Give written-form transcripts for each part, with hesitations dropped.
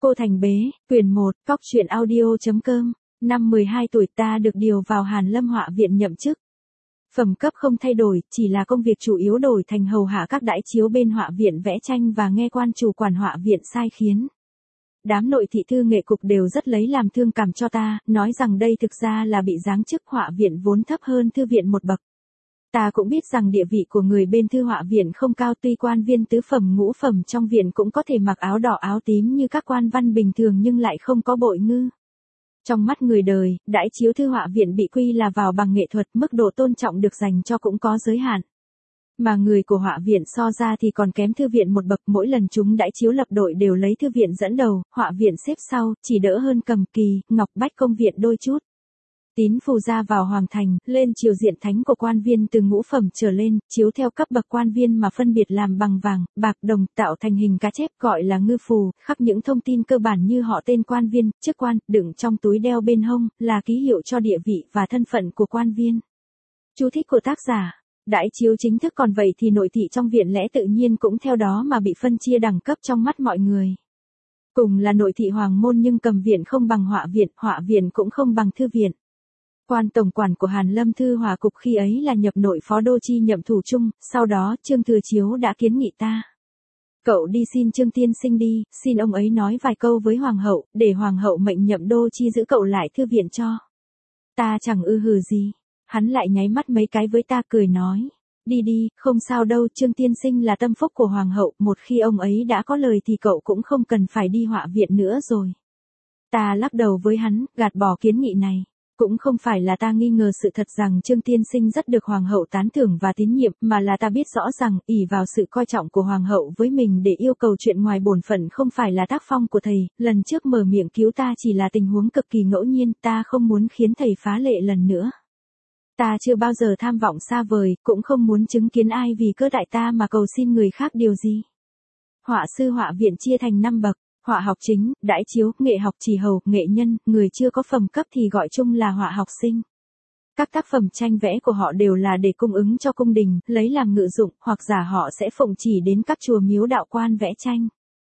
Cô Thành Bế, quyển 1, Cóc truyện audio.com. Năm 12 tuổi ta được điều vào Hàn Lâm Họa viện nhậm chức. Phẩm cấp không thay đổi, chỉ là công việc chủ yếu đổi thành hầu hạ các đãi chiếu bên họa viện vẽ tranh và nghe quan chủ quản họa viện sai khiến. Đám nội thị thư nghệ cục đều rất lấy làm thương cảm cho ta, nói rằng đây thực ra là bị giáng chức, họa viện vốn thấp hơn thư viện một bậc. Ta cũng biết rằng địa vị của người bên thư họa viện không cao, tuy quan viên tứ phẩm ngũ phẩm trong viện cũng có thể mặc áo đỏ áo tím như các quan văn bình thường nhưng lại không có bội ngư. Trong mắt người đời, đãi chiếu thư họa viện bị quy là vào bằng nghệ thuật, mức độ tôn trọng được dành cho cũng có giới hạn. Mà người của họa viện so ra thì còn kém thư viện một bậc, mỗi lần chúng đãi chiếu lập đội đều lấy thư viện dẫn đầu, họa viện xếp sau, chỉ đỡ hơn Cầm Kỳ, Ngọc Bách công viện đôi chút. Tín phù ra vào hoàng thành, lên triều diện thánh của quan viên từ ngũ phẩm trở lên, chiếu theo cấp bậc quan viên mà phân biệt làm bằng vàng, bạc, đồng, tạo thành hình cá chép gọi là ngư phù, khắc những thông tin cơ bản như họ tên quan viên, chức quan, đựng trong túi đeo bên hông, là ký hiệu cho địa vị và thân phận của quan viên. Chú thích của tác giả. Đãi chiếu chính thức còn vậy thì nội thị trong viện lẽ tự nhiên cũng theo đó mà bị phân chia đẳng cấp trong mắt mọi người. Cùng là nội thị hoàng môn nhưng Cầm viện không bằng họa viện cũng không bằng thư viện. Quan tổng quản của Hàn Lâm Thư Hòa Cục khi ấy là nhập nội phó đô chi nhậm thủ trung, sau đó Trương Thừa Chiếu đã kiến nghị ta. Cậu đi xin Trương tiên sinh đi, xin ông ấy nói vài câu với hoàng hậu, để hoàng hậu mệnh nhậm đô chi giữ cậu lại thư viện cho. Ta chẳng ư hừ gì, hắn lại nháy mắt mấy cái với ta cười nói. Đi đi, không sao đâu, Trương tiên sinh là tâm phúc của hoàng hậu, một khi ông ấy đã có lời thì cậu cũng không cần phải đi họa viện nữa rồi. Ta lắc đầu với hắn, gạt bỏ kiến nghị này. Cũng không phải là ta nghi ngờ sự thật rằng Trương tiên sinh rất được hoàng hậu tán thưởng và tín nhiệm, mà là ta biết rõ rằng ỷ vào sự coi trọng của hoàng hậu với mình để yêu cầu chuyện ngoài bổn phận không phải là tác phong của thầy, lần trước mở miệng cứu ta chỉ là tình huống cực kỳ ngẫu nhiên, ta không muốn khiến thầy phá lệ lần nữa. Ta chưa bao giờ tham vọng xa vời, cũng không muốn chứng kiến ai vì cớ đại ta mà cầu xin người khác điều gì. Họa sư họa viện chia thành 5 bậc. Họa học chính, đãi chiếu, nghệ học chỉ hầu, nghệ nhân, người chưa có phẩm cấp thì gọi chung là họa học sinh. Các tác phẩm tranh vẽ của họ đều là để cung ứng cho cung đình, lấy làm ngự dụng, hoặc giả họ sẽ phụng chỉ đến các chùa miếu đạo quan vẽ tranh.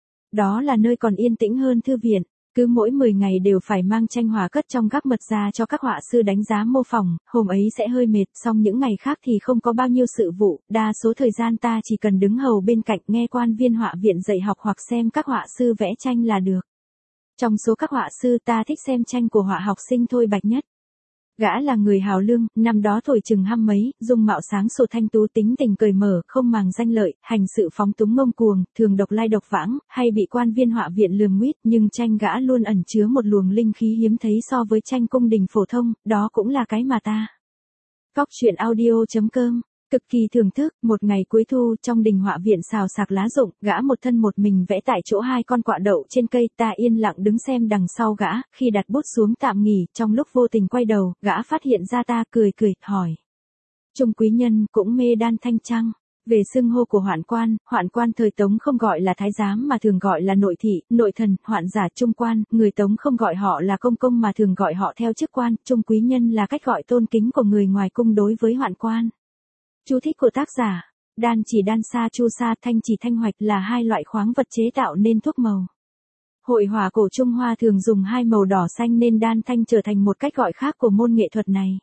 Đó là nơi còn yên tĩnh hơn thư viện, cứ mỗi 10 ngày đều phải mang tranh hòa cất trong gác mật ra cho các họa sư đánh giá mô phỏng, hôm ấy sẽ hơi mệt, song những ngày khác thì không có bao nhiêu sự vụ, đa số thời gian ta chỉ cần đứng hầu bên cạnh nghe quan viên họa viện dạy học hoặc xem các họa sư vẽ tranh là được. Trong số các họa sư ta thích xem tranh của họa học sinh Thôi Bạch nhất. Gã là người hào lương, năm đó tuổi chừng 20 mấy, dung mạo sáng sủa thanh tú, tính tình cởi mở, không màng danh lợi, hành sự phóng túng ngông cuồng, thường độc lai độc vãng, hay bị quan viên họa viện lườm nguýt, nhưng tranh gã luôn ẩn chứa một luồng linh khí hiếm thấy so với tranh cung đình phổ thông, đó cũng là cái mà ta. Cóc truyện audio.com cực kỳ thưởng thức. Một ngày cuối thu, trong đình họa viện xào xạc lá rụng, gã một thân một mình vẽ tại chỗ 2 con quạ đậu trên cây, ta yên lặng đứng xem đằng sau gã, khi đặt bút xuống tạm nghỉ, trong lúc vô tình quay đầu, gã phát hiện ra ta, cười, hỏi. Trung quý nhân, cũng mê đan thanh trăng. Về xưng hô của hoạn quan thời Tống không gọi là thái giám mà thường gọi là nội thị, nội thần, hoạn giả, trung quan, người Tống không gọi họ là công công mà thường gọi họ theo chức quan, trung quý nhân là cách gọi tôn kính của người ngoài cung đối với hoạn quan. Chú thích của tác giả. Đan chỉ đan sa chu sa, thanh chỉ thanh hoạch là 2 loại khoáng vật chế tạo nên thuốc màu. Hội họa cổ Trung Hoa thường dùng 2 màu đỏ xanh nên đan thanh trở thành một cách gọi khác của môn nghệ thuật này.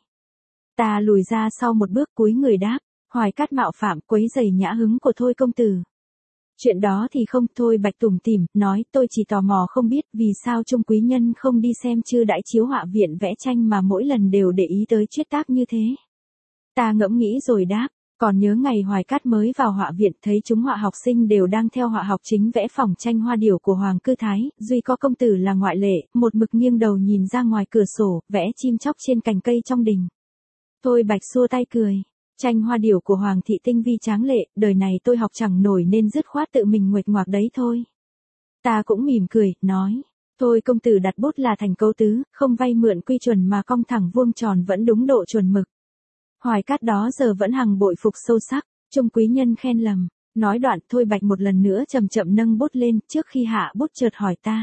Ta lùi ra sau một bước, cúi người đáp, Hoài Cát mạo phạm, quấy rầy nhã hứng của Thôi công tử. Chuyện đó thì không. Thôi Bạch tủm tỉm nói, tôi chỉ tò mò không biết vì sao Trung quý nhân không đi xem chư đãi chiếu họa viện vẽ tranh mà mỗi lần đều để ý tới chuyết tác như thế. Ta ngẫm nghĩ rồi đáp, còn nhớ ngày Hoài Cát mới vào họa viện thấy chúng họa học sinh đều đang theo họa học chính vẽ phòng tranh hoa điểu của Hoàng Cư Thái, duy có công tử là ngoại lệ, một mực nghiêng đầu nhìn ra ngoài cửa sổ, vẽ chim chóc trên cành cây trong đình. Thôi Bạch xua tay cười, tranh hoa điểu của Hoàng thị tinh vi tráng lệ, đời này tôi học chẳng nổi nên dứt khoát tự mình nguệch ngoạc đấy thôi. Ta cũng mỉm cười, nói. Thôi công tử đặt bút là thành câu tứ, không vay mượn quy chuẩn mà cong thẳng vuông tròn vẫn đúng độ chuẩn mực. Hoài Cát đó giờ vẫn hằng bội phục sâu sắc, Trung quý nhân khen lầm. Nói đoạn, Thôi Bạch một lần nữa chậm chậm nâng bút lên, trước khi hạ bút chợt hỏi ta.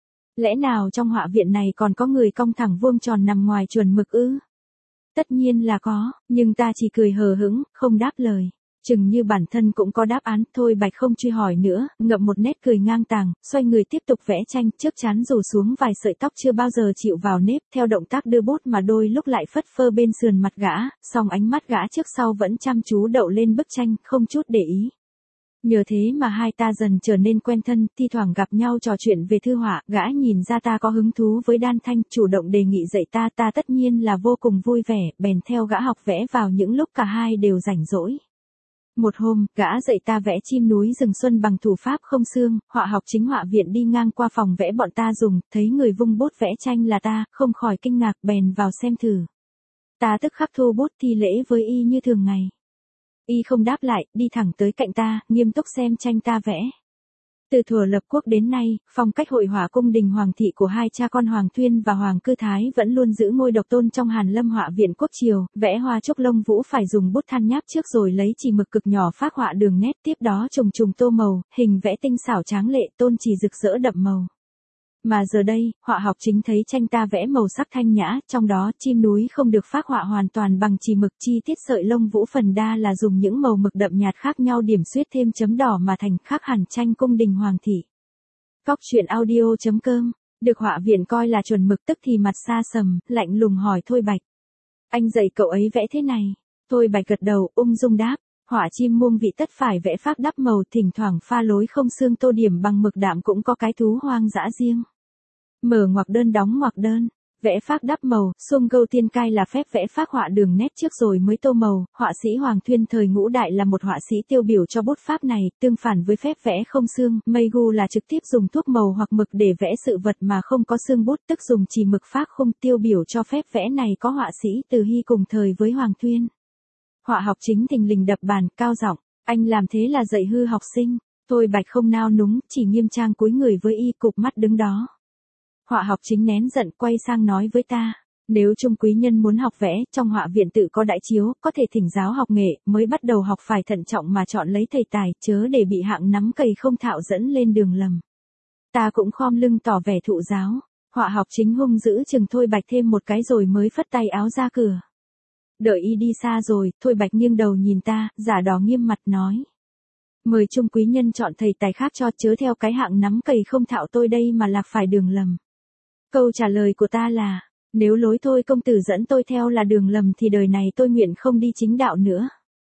Lẽ nào trong họa viện này còn có người cong thẳng vuông tròn nằm ngoài chuẩn mực ư? Tất nhiên là có, nhưng ta chỉ cười hờ hững, không đáp lời. Chừng như bản thân cũng có đáp án, Thôi Bạch không truy hỏi nữa, ngậm một nét cười ngang tàng, xoay người tiếp tục vẽ tranh, trước trán rủ xuống vài sợi tóc chưa bao giờ chịu vào nếp, theo động tác đưa bút mà đôi lúc lại phất phơ bên sườn mặt gã, song ánh mắt gã trước sau vẫn chăm chú đậu lên bức tranh, không chút để ý. Nhờ thế mà hai ta dần trở nên quen thân, thi thoảng gặp nhau trò chuyện về thư họa, gã nhìn ra ta có hứng thú với đan thanh, chủ động đề nghị dạy ta tất nhiên là vô cùng vui vẻ, bèn theo gã học vẽ vào những lúc cả hai đều rảnh rỗi. Một hôm, gã dạy ta vẽ chim núi rừng xuân bằng thủ pháp không xương, họa học chính họa viện đi ngang qua phòng vẽ bọn ta dùng, thấy người vung bút vẽ tranh là ta, không khỏi kinh ngạc, bèn vào xem thử. Ta tức khắc thu bút thi lễ với y như thường ngày. Y không đáp lại, đi thẳng tới cạnh ta, nghiêm túc xem tranh ta vẽ. Từ thuở lập quốc đến nay, phong cách hội họa cung đình hoàng thị của hai cha con Hoàng Thuyên và Hoàng Cư Thái vẫn luôn giữ ngôi độc tôn trong Hàn Lâm họa viện quốc triều, vẽ hoa trúc lông vũ phải dùng bút than nháp trước rồi lấy chỉ mực cực nhỏ phác họa đường nét, tiếp đó trùng trùng tô màu, hình vẽ tinh xảo tráng lệ, tôn chỉ rực rỡ đậm màu. Mà giờ đây, họa học chính thấy tranh ta vẽ màu sắc thanh nhã, trong đó chim núi không được phác họa hoàn toàn bằng chì mực, chi tiết sợi lông vũ phần đa là dùng những màu mực đậm nhạt khác nhau điểm xuyết thêm chấm đỏ mà thành, khác hẳn tranh cung đình hoàng thị. Cóc truyện audio.com, được họa viện coi là chuẩn mực, tức thì mặt xa sầm, lạnh lùng hỏi Thôi Bạch. Anh dạy cậu ấy vẽ thế này? Thôi Bạch gật đầu, ung dung đáp. Họa chim muông vị tất phải vẽ phác đắp màu, thỉnh thoảng pha lối không xương tô điểm bằng mực đạm cũng có cái thú hoang dã riêng. Mở ngoặc đơn đóng ngoặc đơn, vẽ phác đắp màu, xuông gâu tiên cai là phép vẽ phác họa đường nét trước rồi mới tô màu, họa sĩ Hoàng Thuyên thời Ngũ Đại là một họa sĩ tiêu biểu cho bút pháp này, tương phản với phép vẽ không xương, mây gu là trực tiếp dùng thuốc màu hoặc mực để vẽ sự vật mà không có xương bút, tức dùng chỉ mực phác khung, tiêu biểu cho phép vẽ này có họa sĩ Từ Hy cùng thời với Hoàng Thuyên. Họa học chính thình lình đập bàn, cao giọng, anh làm thế là dạy hư học sinh. Thôi Bạch không nao núng, chỉ nghiêm trang cúi người với y, cụp mắt đứng đó. Họa học chính nén giận quay sang nói với ta, nếu trung quý nhân muốn học vẽ, trong họa viện tự có đại chiếu, có thể thỉnh giáo học nghệ, mới bắt đầu học phải thận trọng mà chọn lấy thầy tài, chớ để bị hạng nắm cầy không thạo dẫn lên đường lầm. Ta cũng khom lưng tỏ vẻ thụ giáo, họa học chính hung dữ chừng Thôi Bạch thêm một cái rồi mới phất tay áo ra cửa. Đợi y đi xa rồi, Thôi Bạch nghiêng đầu nhìn ta, giả đò nghiêm mặt nói. Mời trung quý nhân chọn thầy tài khác cho, chớ theo cái hạng nắm cầy không thạo tôi đây mà lạc phải đường lầm. Câu trả lời của ta là, nếu lối Thôi công tử dẫn tôi theo là đường lầm thì đời này tôi nguyện không đi chính đạo nữa.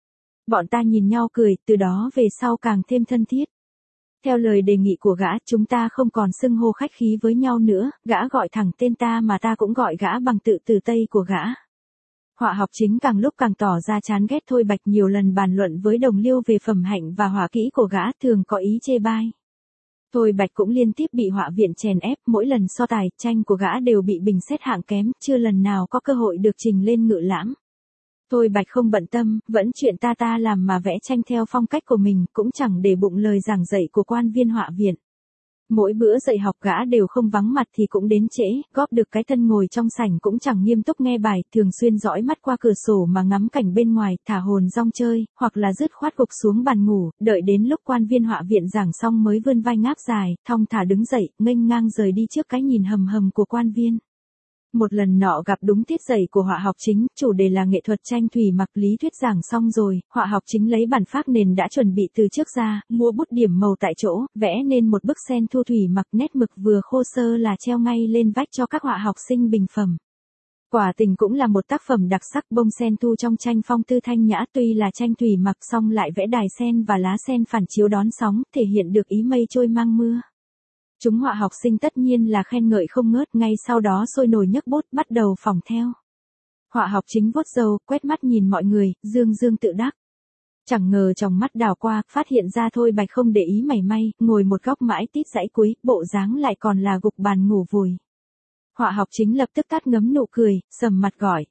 Bọn ta nhìn nhau cười, từ đó về sau càng thêm thân thiết. Theo lời đề nghị của gã, chúng ta không còn xưng hô khách khí với nhau nữa, gã gọi thẳng tên ta mà ta cũng gọi gã bằng tự từ Tây của gã. Họa học chính càng lúc càng tỏ ra chán ghét Thôi Bạch, nhiều lần bàn luận với đồng liêu về phẩm hạnh và họa kỹ của gã, thường có ý chê bai. Thôi Bạch cũng liên tiếp bị họa viện chèn ép, mỗi lần so tài, tranh của gã đều bị bình xét hạng kém, chưa lần nào có cơ hội được trình lên ngự lãm. Thôi Bạch không bận tâm, vẫn chuyện ta làm mà vẽ tranh theo phong cách của mình, cũng chẳng để bụng lời giảng dạy của quan viên họa viện. Mỗi bữa dạy học gã đều không vắng mặt thì cũng đến trễ, góp được cái thân ngồi trong sảnh cũng chẳng nghiêm túc nghe bài, thường xuyên dõi mắt qua cửa sổ mà ngắm cảnh bên ngoài, thả hồn rong chơi, hoặc là dứt khoát gục xuống bàn ngủ, đợi đến lúc quan viên họa viện giảng xong mới vươn vai ngáp dài, thong thả đứng dậy, nghênh ngang rời đi trước cái nhìn hầm hầm của quan viên. Một lần nọ gặp đúng tiết dạy của họa học chính, chủ đề là nghệ thuật tranh thủy mặc, lý thuyết giảng xong rồi, họa học chính lấy bản phác nền đã chuẩn bị từ trước ra, mua bút điểm màu tại chỗ, vẽ nên một bức sen thu thủy mặc, nét mực vừa khô sơ là treo ngay lên vách cho các họa học sinh bình phẩm. Quả tình cũng là một tác phẩm đặc sắc, bông sen thu trong tranh phong tư thanh nhã, tuy là tranh thủy mặc song lại vẽ đài sen và lá sen phản chiếu đón sóng, thể hiện được ý mây trôi mang mưa. Chúng họa học sinh tất nhiên là khen ngợi không ngớt, ngay sau đó sôi nổi nhấc bút bắt đầu phỏng theo. Họa học chính vuốt râu, quét mắt nhìn mọi người, dương dương tự đắc. Chẳng ngờ trong mắt đảo qua, phát hiện ra Thôi Bạch không để ý mảy may, ngồi một góc mãi tít dãy cuối, bộ dáng lại còn là gục bàn ngủ vùi. Họa học chính lập tức tắt ngấm nụ cười, sầm mặt gọi.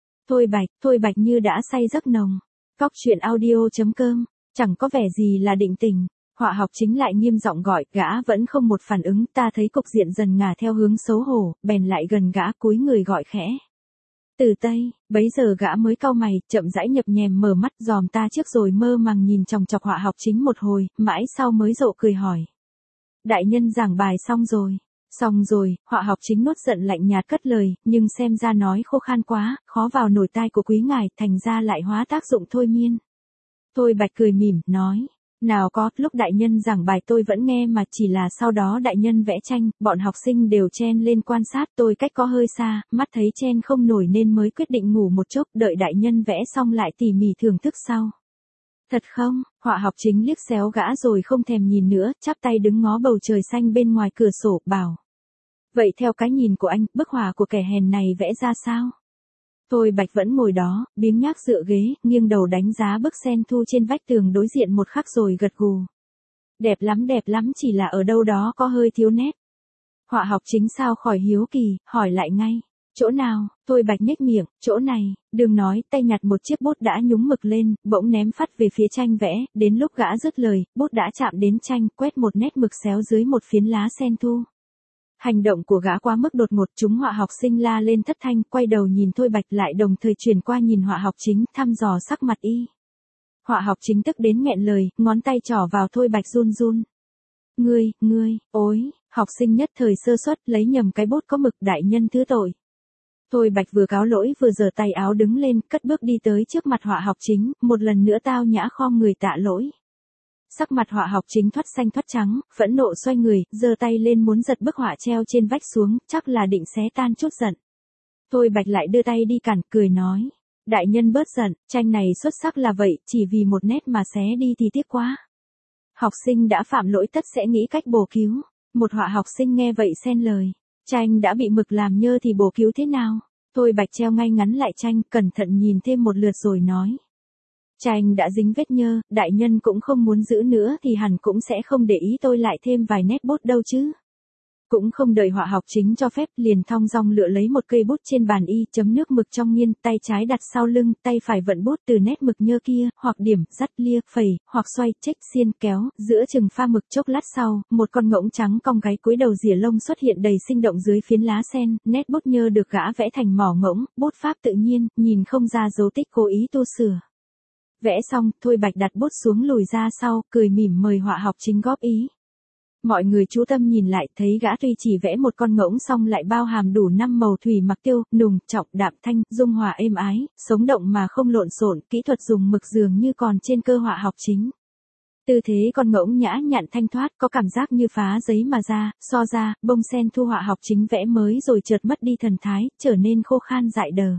Thôi Bạch như đã say giấc nồng. Cóc truyện audio.com, chẳng có vẻ gì là định tình. Họa học chính lại nghiêm giọng gọi, gã vẫn không một phản ứng, ta thấy cục diện dần ngả theo hướng xấu hổ, bèn lại gần gã cúi người gọi khẽ. Từ Tây, bấy giờ gã mới cau mày, chậm rãi nhập nhèm mở mắt dòm ta trước rồi mơ màng nhìn chòng chọc họa học chính một hồi, mãi sau mới rộ cười hỏi. Đại nhân giảng bài xong rồi. Xong rồi, họa học chính nuốt giận lạnh nhạt cất lời, nhưng xem ra nói khô khan quá, khó vào nổi tai của quý ngài, thành ra lại hóa tác dụng thôi miên. Thôi Bạch cười mỉm, nói. Nào có, lúc đại nhân giảng bài tôi vẫn nghe mà, chỉ là sau đó đại nhân vẽ tranh, bọn học sinh đều chen lên quan sát, tôi cách có hơi xa, mắt thấy chen không nổi nên mới quyết định ngủ một chốc, đợi đại nhân vẽ xong lại tỉ mỉ thưởng thức sau. Thật không? Họa học chính liếc xéo gã rồi không thèm nhìn nữa, chắp tay đứng ngó bầu trời xanh bên ngoài cửa sổ, bảo. Vậy theo cái nhìn của anh, bức họa của kẻ hèn này vẽ ra sao? Thôi Bạch vẫn ngồi đó, biếng nhác dựa ghế, nghiêng đầu đánh giá bức sen thu trên vách tường đối diện một khắc rồi gật gù. Đẹp lắm, chỉ là ở đâu đó có hơi thiếu nét. Họa học chính sao khỏi hiếu kỳ, hỏi lại ngay. Chỗ nào? Thôi Bạch nhếch miệng, chỗ này, đừng nói, tay nhặt một chiếc bút đã nhúng mực lên, bỗng ném phắt về phía tranh vẽ, đến lúc gã dứt lời, bút đã chạm đến tranh, quét một nét mực xéo dưới một phiến lá sen thu. Hành động của gã quá mức đột ngột, chúng họa học sinh la lên thất thanh, quay đầu nhìn Thôi Bạch lại đồng thời chuyển qua nhìn họa học chính, thăm dò sắc mặt y. Họa học chính tức đến nghẹn lời, ngón tay trỏ vào Thôi Bạch run run. Ngươi, ôi, học sinh nhất thời sơ suất lấy nhầm cái bút có mực, đại nhân thứ tội. Thôi Bạch vừa cáo lỗi vừa giở tay áo đứng lên, cất bước đi tới trước mặt họa học chính, một lần nữa tao nhã khom người tạ lỗi. Sắc mặt họa học chính thoắt xanh thoắt trắng, phẫn nộ xoay người, giơ tay lên muốn giật bức họa treo trên vách xuống, chắc là định xé tan chút giận. Thôi Bạch lại đưa tay đi cản, cười nói. Đại nhân bớt giận, tranh này xuất sắc là vậy, chỉ vì một nét mà xé đi thì tiếc quá. Học sinh đã phạm lỗi tất sẽ nghĩ cách bổ cứu. Một họa học sinh nghe vậy xen lời. Tranh đã bị mực làm nhơ thì bổ cứu thế nào? Thôi Bạch treo ngay ngắn lại tranh, cẩn thận nhìn thêm một lượt rồi nói. Tranh đã dính vết nhơ, đại nhân cũng không muốn giữ nữa thì hẳn cũng sẽ không để ý tôi lại thêm vài nét bút đâu chứ. Cũng không đợi họa học chính cho phép, liền thong dong lựa lấy một cây bút trên bàn y, chấm nước mực trong nghiên, tay trái đặt sau lưng, tay phải vận bút từ nét mực nhơ kia, hoặc điểm, dắt lia, phẩy, hoặc xoay, chếch, xiên, kéo, giữa chừng pha mực. Chốc lát sau, một con ngỗng trắng cong gáy cúi đầu rỉa lông xuất hiện đầy sinh động dưới phiến lá sen, nét bút nhơ được gã vẽ thành mỏ ngỗng, bút pháp tự nhiên, nhìn không ra dấu tích cố ý tu sửa. Vẽ xong, Thôi Bạch đặt bút xuống lùi ra sau, cười mỉm mời họa học chính góp ý. Mọi người chú tâm nhìn lại, thấy gã tuy chỉ vẽ một con ngỗng xong lại bao hàm đủ 5 màu thủy mặc tiêu, nùng, trọng, đạm, thanh, dung hòa êm ái, sống động mà không lộn xộn, kỹ thuật dùng mực dường như còn trên cơ họa học chính. Tư thế con ngỗng nhã nhặn thanh thoát, có cảm giác như phá giấy mà ra, so ra, bông sen thu họa học chính vẽ mới rồi chợt mất đi thần thái, trở nên khô khan dại đờ.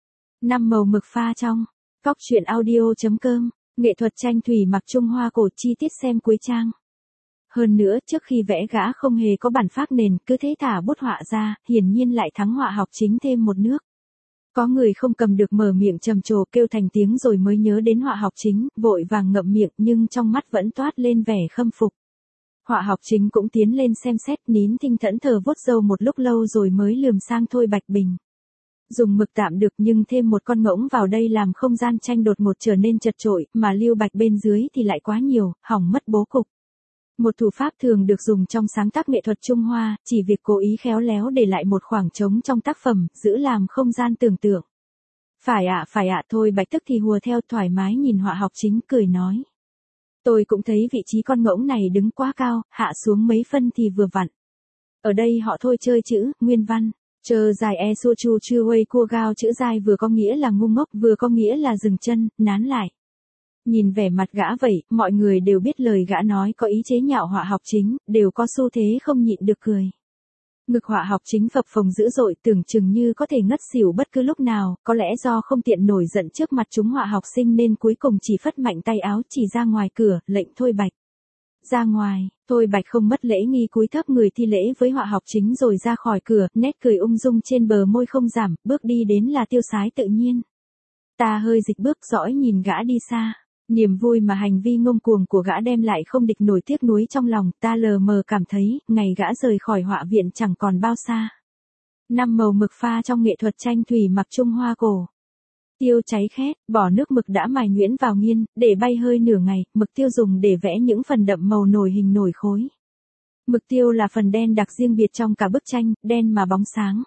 5 màu mực pha trong. Cóc truyện audio.com, nghệ thuật tranh thủy mặc Trung Hoa cổ, chi tiết xem cuối trang. Hơn nữa, trước khi vẽ gã không hề có bản phác nền, cứ thế thả bút họa ra, hiển nhiên lại thắng họa học chính thêm một nước. Có người không cầm được mở miệng trầm trồ kêu thành tiếng rồi mới nhớ đến họa học chính, vội vàng ngậm miệng nhưng trong mắt vẫn toát lên vẻ khâm phục. Họa học chính cũng tiến lên xem xét, nín thinh thẫn thờ vuốt râu một lúc lâu rồi mới lườm sang Thôi Bạch bình. Dùng mực tạm được nhưng thêm một con ngỗng vào đây làm không gian tranh đột ngột trở nên chật chội, mà lưu bạch bên dưới thì lại quá nhiều, hỏng mất bố cục. Một thủ pháp thường được dùng trong sáng tác nghệ thuật Trung Hoa, chỉ việc cố ý khéo léo để lại một khoảng trống trong tác phẩm, giữ làm không gian tưởng tượng. Phải ạ, Thôi Bạch tức thì hùa theo, thoải mái nhìn họa học chính, cười nói. Tôi cũng thấy vị trí con ngỗng này đứng quá cao, hạ xuống mấy phân thì vừa vặn. Ở đây họ Thôi chơi chữ, nguyên văn. Chơ dài e su chu chư wei cua gao, chữ dài vừa có nghĩa là ngu ngốc, vừa có nghĩa là dừng chân, nán lại. Nhìn vẻ mặt gã vậy, mọi người đều biết lời gã nói có ý chế nhạo họa học chính, đều có xu thế không nhịn được cười. Ngực họa học chính phập phồng dữ dội, tưởng chừng như có thể ngất xỉu bất cứ lúc nào, có lẽ do không tiện nổi giận trước mặt chúng họa học sinh nên cuối cùng chỉ phất mạnh tay áo chỉ ra ngoài cửa, lệnh Thôi Bạch. Ra ngoài, Thôi Bạch không mất lễ nghi cúi thấp người thi lễ với họa học chính rồi ra khỏi cửa, nét cười ung dung trên bờ môi không giảm, bước đi đến là tiêu sái tự nhiên. Ta hơi dịch bước dõi nhìn gã đi xa. Niềm vui mà hành vi ngông cuồng của gã đem lại không địch nổi tiếc nuối trong lòng, ta lờ mờ cảm thấy, ngày gã rời khỏi họa viện chẳng còn bao xa. 5 màu mực pha trong nghệ thuật tranh thủy mặc Trung Hoa cổ. Tiêu cháy khét, bỏ nước mực đã mài nhuyễn vào nghiên, để bay hơi nửa ngày, mực tiêu dùng để vẽ những phần đậm màu nổi hình nổi khối. Mực tiêu là phần đen đặc riêng biệt trong cả bức tranh, đen mà bóng sáng.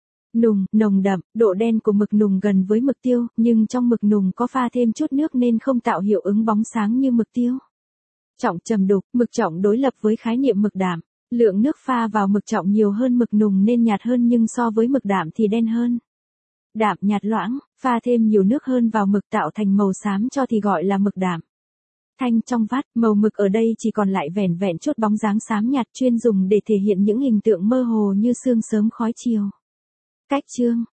Nồng đậm, độ đen của mực nùng gần với mực tiêu, nhưng trong mực nùng có pha thêm chút nước nên không tạo hiệu ứng bóng sáng như mực tiêu. Trọng trầm đục, mực trọng đối lập với khái niệm mực đạm. Lượng nước pha vào mực trọng nhiều hơn mực nùng nên nhạt hơn nhưng so với mực đạm thì đen hơn. Đạm nhạt loãng, pha thêm nhiều nước hơn vào mực tạo thành màu xám cho thì gọi là mực đạm. Thanh trong vắt, màu mực ở đây chỉ còn lại vẻn vẹn chút bóng dáng xám nhạt chuyên dùng để thể hiện những hình tượng mơ hồ như sương sớm khói chiều. Cách chương